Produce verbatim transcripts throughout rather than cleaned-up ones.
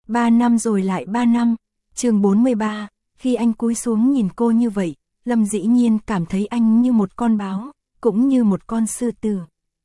Ba năm rồi lại ba năm. Chương bốn mươi ba, khi anh cúi xuống nhìn cô như vậy, Lâm Dĩ Nhiên cảm thấy anh như một con báo, cũng như một con sư tử.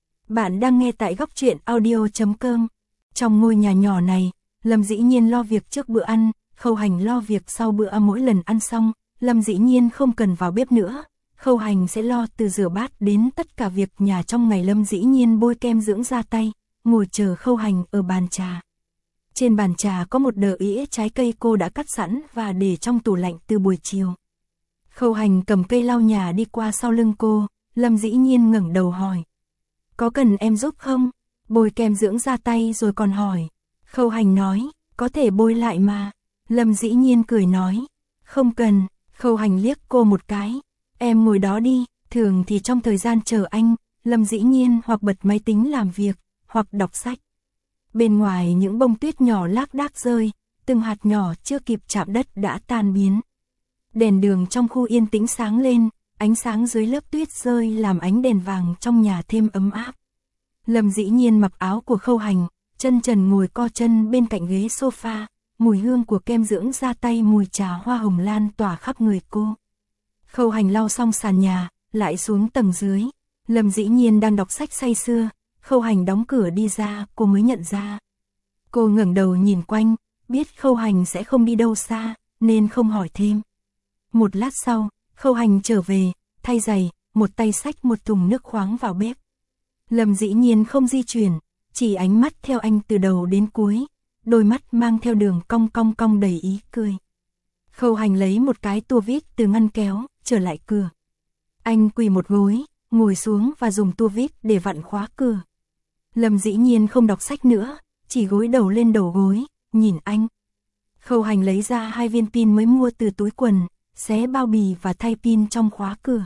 Bạn đang nghe tại góc truyện audio chấm com. Trong ngôi nhà nhỏ này, Lâm Dĩ Nhiên lo việc trước bữa ăn, Khâu Hành lo việc sau bữa. Mỗi lần ăn xong, Lâm Dĩ Nhiên không cần vào bếp nữa, Khâu Hành sẽ lo từ rửa bát đến tất cả việc nhà trong ngày. Lâm Dĩ Nhiên bôi kem dưỡng da tay, ngồi chờ Khâu Hành ở bàn trà. Trên bàn trà có một đờ ĩa trái cây cô đã cắt sẵn và để trong tủ lạnh từ buổi chiều. Khâu Hành cầm cây lau nhà đi qua sau lưng cô, Lâm Dĩ Nhiên ngẩng đầu hỏi. Có cần em giúp không? Bôi kem dưỡng da tay rồi còn hỏi. Khâu Hành nói, có thể bôi lại mà. Lâm Dĩ Nhiên cười nói, không cần. Khâu Hành liếc cô một cái, em ngồi đó đi. Thường thì trong thời gian chờ anh, Lâm Dĩ Nhiên hoặc bật máy tính làm việc, hoặc đọc sách. Bên ngoài những bông tuyết nhỏ lác đác rơi, từng hạt nhỏ chưa kịp chạm đất đã tan biến. Đèn đường trong khu yên tĩnh sáng lên, ánh sáng dưới lớp tuyết rơi làm ánh đèn vàng trong nhà thêm ấm áp. Lâm Dĩ Nhiên mặc áo của Khâu Hành, chân trần ngồi co chân bên cạnh ghế sofa, mùi hương của kem dưỡng da tay, mùi trà hoa hồng lan tỏa khắp người cô. Khâu Hành lau xong sàn nhà, lại xuống tầng dưới. Lâm Dĩ Nhiên đang đọc sách say sưa, Khâu Hành đóng cửa đi ra, cô mới nhận ra. Cô ngẩng đầu nhìn quanh, biết Khâu Hành sẽ không đi đâu xa, nên không hỏi thêm. Một lát sau, Khâu Hành trở về, thay giày, một tay xách một thùng nước khoáng vào bếp. Lâm Dĩ Nhiên không di chuyển, chỉ ánh mắt theo anh từ đầu đến cuối, đôi mắt mang theo đường cong cong cong đầy ý cười. Khâu Hành lấy một cái tua vít từ ngăn kéo, trở lại cửa. Anh quỳ một gối, ngồi xuống và dùng tua vít để vặn khóa cửa. Lâm Dĩ Nhiên không đọc sách nữa, chỉ gối đầu lên đầu gối, nhìn anh. Khâu Hành lấy ra hai viên pin mới mua từ túi quần, xé bao bì và thay pin trong khóa cửa.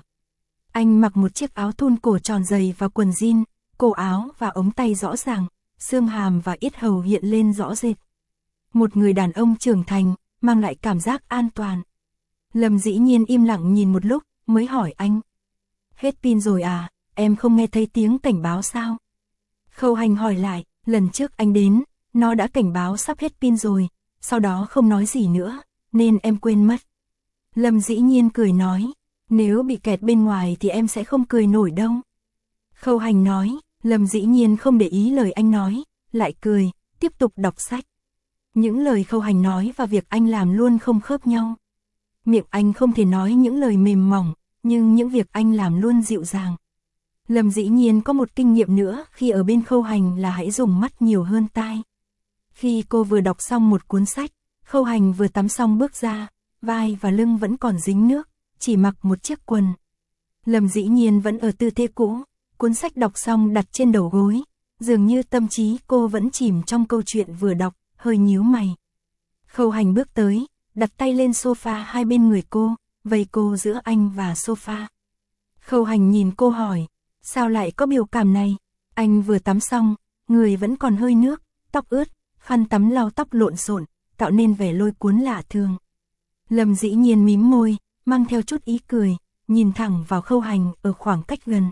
Anh mặc một chiếc áo thun cổ tròn dày và quần jean, cổ áo và ống tay rõ ràng, xương hàm và yết hầu hiện lên rõ rệt. Một người đàn ông trưởng thành, mang lại cảm giác an toàn. Lâm Dĩ Nhiên im lặng nhìn một lúc, mới hỏi anh. Hết pin rồi à, em không nghe thấy tiếng cảnh báo sao? Khâu Hành hỏi lại, lần trước anh đến, nó đã cảnh báo sắp hết pin rồi, sau đó không nói gì nữa, nên em quên mất. Lâm Dĩ Nhiên cười nói, nếu bị kẹt bên ngoài thì em sẽ không cười nổi đâu. Khâu Hành nói, Lâm Dĩ Nhiên không để ý lời anh nói, lại cười, tiếp tục đọc sách. Những lời Khâu Hành nói và việc anh làm luôn không khớp nhau. Miệng anh không thể nói những lời mềm mỏng, nhưng những việc anh làm luôn dịu dàng. Lâm Dĩ Nhiên có một kinh nghiệm nữa khi ở bên Khâu Hành là hãy dùng mắt nhiều hơn tai. Khi cô vừa đọc xong một cuốn sách, Khâu Hành vừa tắm xong bước ra, vai và lưng vẫn còn dính nước, chỉ mặc một chiếc quần. Lâm Dĩ Nhiên vẫn ở tư thế cũ, cuốn sách đọc xong đặt trên đầu gối, dường như tâm trí cô vẫn chìm trong câu chuyện vừa đọc, hơi nhíu mày. Khâu Hành bước tới, đặt tay lên sofa hai bên người cô, vây cô giữa anh và sofa. Khâu Hành nhìn cô hỏi, sao lại có biểu cảm này? Anh vừa tắm xong, người vẫn còn hơi nước, tóc ướt, khăn tắm lau tóc lộn xộn, tạo nên vẻ lôi cuốn lạ thường. Lâm Dĩ Nhiên mím môi, mang theo chút ý cười, nhìn thẳng vào Khâu Hành ở khoảng cách gần.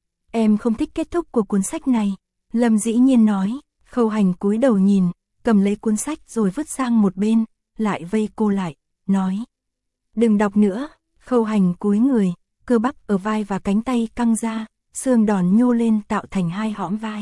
Em không thích kết thúc của cuốn sách này, Lâm Dĩ Nhiên nói. Khâu Hành cúi đầu nhìn, cầm lấy cuốn sách rồi vứt sang một bên, lại vây cô lại, nói. Đừng đọc nữa. Khâu Hành cúi người, cơ bắp ở vai và cánh tay căng ra, xương đòn nhô lên tạo thành hai hõm vai.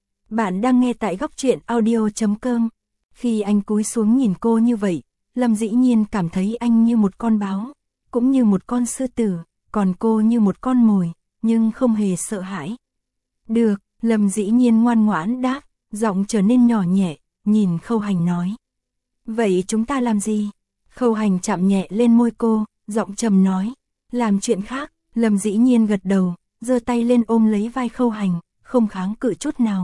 Bạn đang nghe tại góc truyện audio chấm com. Khi anh cúi xuống nhìn cô như vậy, Lâm Dĩ Nhiên cảm thấy anh như một con báo, cũng như một con sư tử, còn cô như một con mồi, nhưng không hề sợ hãi. Được, Lâm Dĩ Nhiên ngoan ngoãn đáp, giọng trở nên nhỏ nhẹ, nhìn Khâu Hành nói. Vậy chúng ta làm gì? Khâu Hành chạm nhẹ lên môi cô, giọng trầm nói. Làm chuyện khác. Lâm Dĩ Nhiên gật đầu, giơ tay lên ôm lấy vai Khâu Hành, không kháng cự chút nào.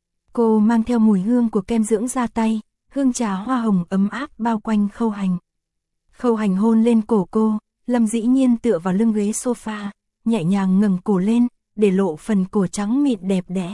Cô mang theo mùi hương của kem dưỡng da tay, hương trà hoa hồng ấm áp bao quanh Khâu Hành. Khâu Hành hôn lên cổ cô, Lâm Dĩ Nhiên tựa vào lưng ghế sofa, nhẹ nhàng ngẩng cổ lên, để lộ phần cổ trắng mịn đẹp đẽ.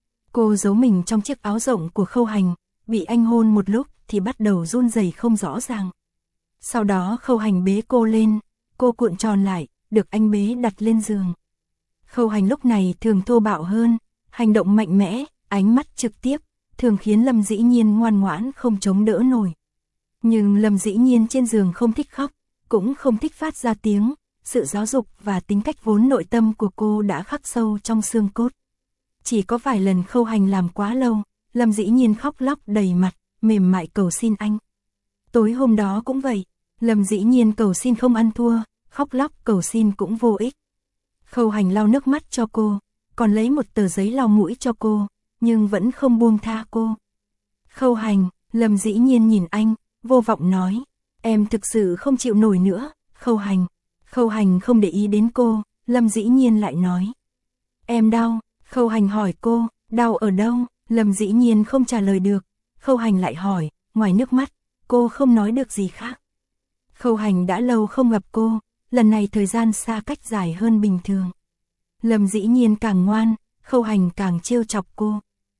Cô giấu mình trong chiếc áo rộng của Khâu Hành, bị anh hôn một lúc thì bắt đầu run rẩy không rõ ràng. Sau đó Khâu Hành bế cô lên, cô cuộn tròn lại, được anh bế đặt lên giường. Khâu Hành lúc này thường thô bạo hơn, hành động mạnh mẽ, ánh mắt trực tiếp, thường khiến Lâm Dĩ Nhiên ngoan ngoãn không chống đỡ nổi. Nhưng Lâm Dĩ Nhiên trên giường không thích khóc, cũng không thích phát ra tiếng, sự giáo dục và tính cách vốn nội tâm của cô đã khắc sâu trong xương cốt. Chỉ có vài lần Khâu Hành làm quá lâu, Lâm Dĩ Nhiên khóc lóc đầy mặt, mềm mại cầu xin anh. Tối hôm đó cũng vậy, Lâm Dĩ Nhiên cầu xin không ăn thua, khóc lóc cầu xin cũng vô ích. Khâu Hành lau nước mắt cho cô, còn lấy một tờ giấy lau mũi cho cô, nhưng vẫn không buông tha cô. Khâu Hành, Lâm Dĩ Nhiên nhìn anh, vô vọng nói, em thực sự không chịu nổi nữa, Khâu Hành. Khâu Hành không để ý đến cô, Lâm Dĩ Nhiên lại nói. Em đau, Khâu Hành hỏi cô, đau ở đâu, Lâm Dĩ Nhiên không trả lời được, Khâu Hành lại hỏi, ngoài nước mắt, cô không nói được gì khác. Khâu Hành đã lâu không gặp cô, lần này thời gian xa cách dài hơn bình thường. Lâm Dĩ Nhiên càng ngoan, Khâu Hành càng trêu chọc cô.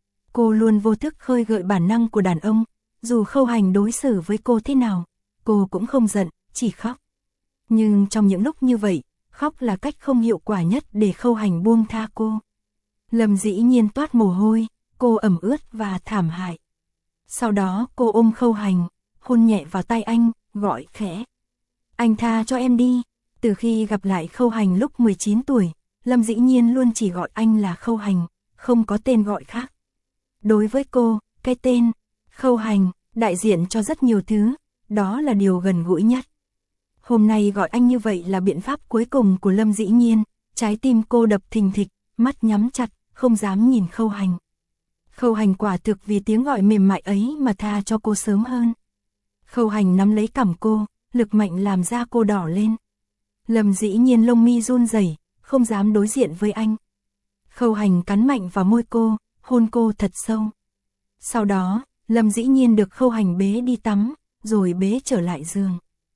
Cô luôn vô thức khơi gợi bản năng của đàn ông, dù Khâu Hành đối xử với cô thế nào, cô cũng không giận, chỉ khóc. Nhưng trong những lúc như vậy, khóc là cách không hiệu quả nhất để Khâu Hành buông tha cô. Lâm Dĩ Nhiên toát mồ hôi, cô ẩm ướt và thảm hại. Sau đó cô ôm Khâu Hành, hôn nhẹ vào tay anh, gọi khẽ. Anh tha cho em đi. Từ khi gặp lại Khâu Hành lúc mười chín tuổi, Lâm Dĩ Nhiên luôn chỉ gọi anh là Khâu Hành, không có tên gọi khác. Đối với cô, cái tên Khâu Hành đại diện cho rất nhiều thứ, đó là điều gần gũi nhất. Hôm nay gọi anh như vậy là biện pháp cuối cùng của Lâm Dĩ Nhiên, trái tim cô đập thình thịch, mắt nhắm chặt, không dám nhìn Khâu Hành. Khâu Hành quả thực vì tiếng gọi mềm mại ấy mà tha cho cô sớm hơn. Khâu Hành nắm lấy cằm cô, lực mạnh làm da cô đỏ lên. Lâm Dĩ Nhiên lông mi run rẩy, không dám đối diện với anh. Khâu Hành cắn mạnh vào môi cô, hôn cô thật sâu. Sau đó, Lâm Dĩ Nhiên được Khâu Hành bế đi tắm, rồi bế trở lại giường.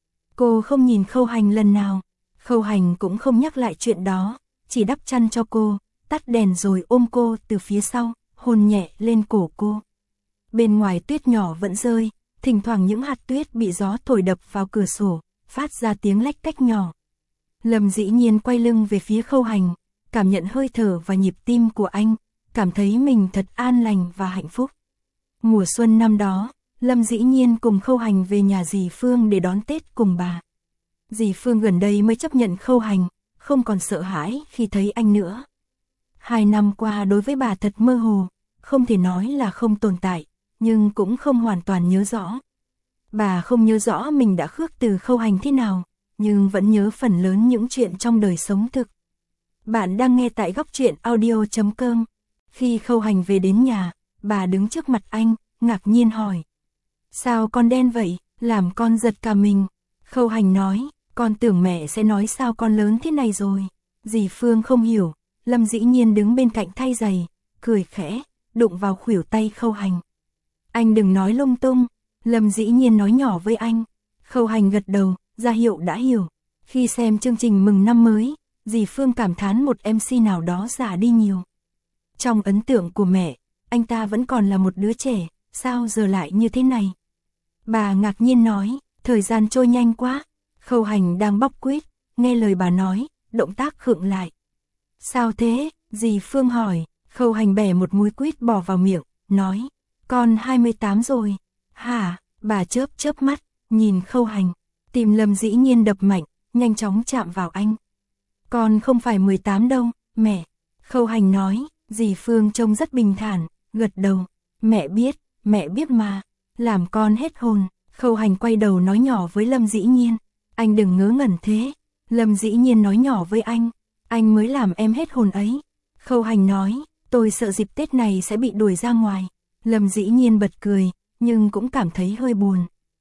Cô không nhìn Khâu Hành lần nào, Khâu Hành cũng không nhắc lại chuyện đó, chỉ đắp chăn cho cô, tắt đèn rồi ôm cô từ phía sau, hôn nhẹ lên cổ cô. Bên ngoài tuyết nhỏ vẫn rơi, thỉnh thoảng những hạt tuyết bị gió thổi đập vào cửa sổ, phát ra tiếng lách cách nhỏ. Lâm Dĩ Nhiên quay lưng về phía Khâu Hành, cảm nhận hơi thở và nhịp tim của anh, cảm thấy mình thật an lành và hạnh phúc. Mùa xuân năm đó, Lâm Dĩ Nhiên cùng Khâu Hành về nhà dì Phương để đón Tết cùng bà. Dì Phương gần đây mới chấp nhận Khâu Hành, không còn sợ hãi khi thấy anh nữa. Hai năm qua đối với bà thật mơ hồ, không thể nói là không tồn tại, nhưng cũng không hoàn toàn nhớ rõ. Bà không nhớ rõ mình đã khước từ Khâu Hành thế nào, nhưng vẫn nhớ phần lớn những chuyện trong đời sống thực. Bạn đang nghe tại góc truyện audio chấm com. Khi Khâu Hành về đến nhà, bà đứng trước mặt anh, ngạc nhiên hỏi. Sao con đen vậy, làm con giật cả mình. Khâu Hành nói, con tưởng mẹ sẽ nói sao con lớn thế này rồi. Dì Phương không hiểu, Lâm Dĩ Nhiên đứng bên cạnh thay giày, cười khẽ, đụng vào khuỷu tay Khâu Hành. Anh đừng nói lung tung, Lâm Dĩ Nhiên nói nhỏ với anh. Khâu Hành gật đầu, ra hiệu đã hiểu. Khi xem chương trình mừng năm mới, dì Phương cảm thán một em xê nào đó già đi nhiều. Trong ấn tượng của mẹ, anh ta vẫn còn là một đứa trẻ, sao giờ lại như thế này? Bà ngạc nhiên nói, thời gian trôi nhanh quá. Khâu Hành đang bóc quýt, nghe lời bà nói, động tác khựng lại. Sao thế? Dì Phương hỏi. Khâu Hành bẻ một múi quýt bỏ vào miệng, nói, con hai mươi tám rồi. Hả? Bà chớp chớp mắt, nhìn Khâu Hành. Tim Lâm Dĩ Nhiên đập mạnh, nhanh chóng chạm vào anh. Con không phải mười tám đâu, mẹ. Khâu Hành nói, dì Phương trông rất bình thản, gật đầu. Mẹ biết, mẹ biết mà. Làm con hết hồn. Khâu Hành quay đầu nói nhỏ với Lâm Dĩ Nhiên. Anh đừng ngớ ngẩn thế. Lâm Dĩ Nhiên nói nhỏ với anh. Anh mới làm em hết hồn ấy. Khâu Hành nói, tôi sợ dịp Tết này sẽ bị đuổi ra ngoài. Lâm Dĩ Nhiên bật cười, nhưng cũng cảm thấy hơi buồn.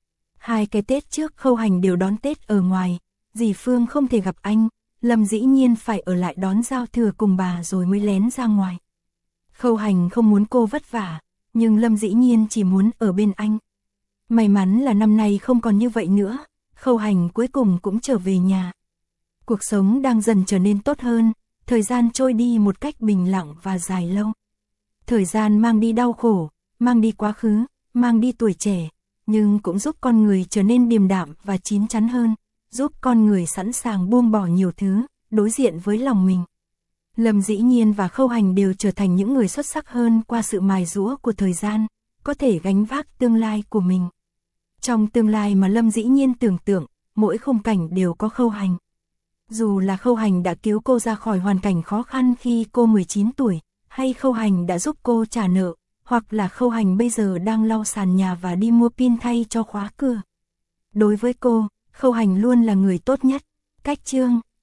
Hai cái Tết trước Khâu Hành đều đón Tết ở ngoài. Dì Phương không thể gặp anh. Lâm Dĩ Nhiên phải ở lại đón giao thừa cùng bà rồi mới lén ra ngoài. Khâu Hành không muốn cô vất vả, nhưng Lâm Dĩ Nhiên chỉ muốn ở bên anh. May mắn là năm nay không còn như vậy nữa, Khâu Hành cuối cùng cũng trở về nhà. Cuộc sống đang dần trở nên tốt hơn, thời gian trôi đi một cách bình lặng và dài lâu. Thời gian mang đi đau khổ, mang đi quá khứ, mang đi tuổi trẻ, nhưng cũng giúp con người trở nên điềm đạm và chín chắn hơn, giúp con người sẵn sàng buông bỏ nhiều thứ, đối diện với lòng mình. Lâm Dĩ Nhiên và Khâu Hành đều trở thành những người xuất sắc hơn qua sự mài giũa của thời gian, có thể gánh vác tương lai của mình. Trong tương lai mà Lâm Dĩ Nhiên tưởng tượng, mỗi khung cảnh đều có Khâu Hành. Dù là Khâu Hành đã cứu cô ra khỏi hoàn cảnh khó khăn khi cô mười chín tuổi, hay Khâu Hành đã giúp cô trả nợ, hoặc là Khâu Hành bây giờ đang lau sàn nhà và đi mua pin thay cho khóa cửa. Đối với cô, Khâu Hành luôn là người tốt nhất. Cách chương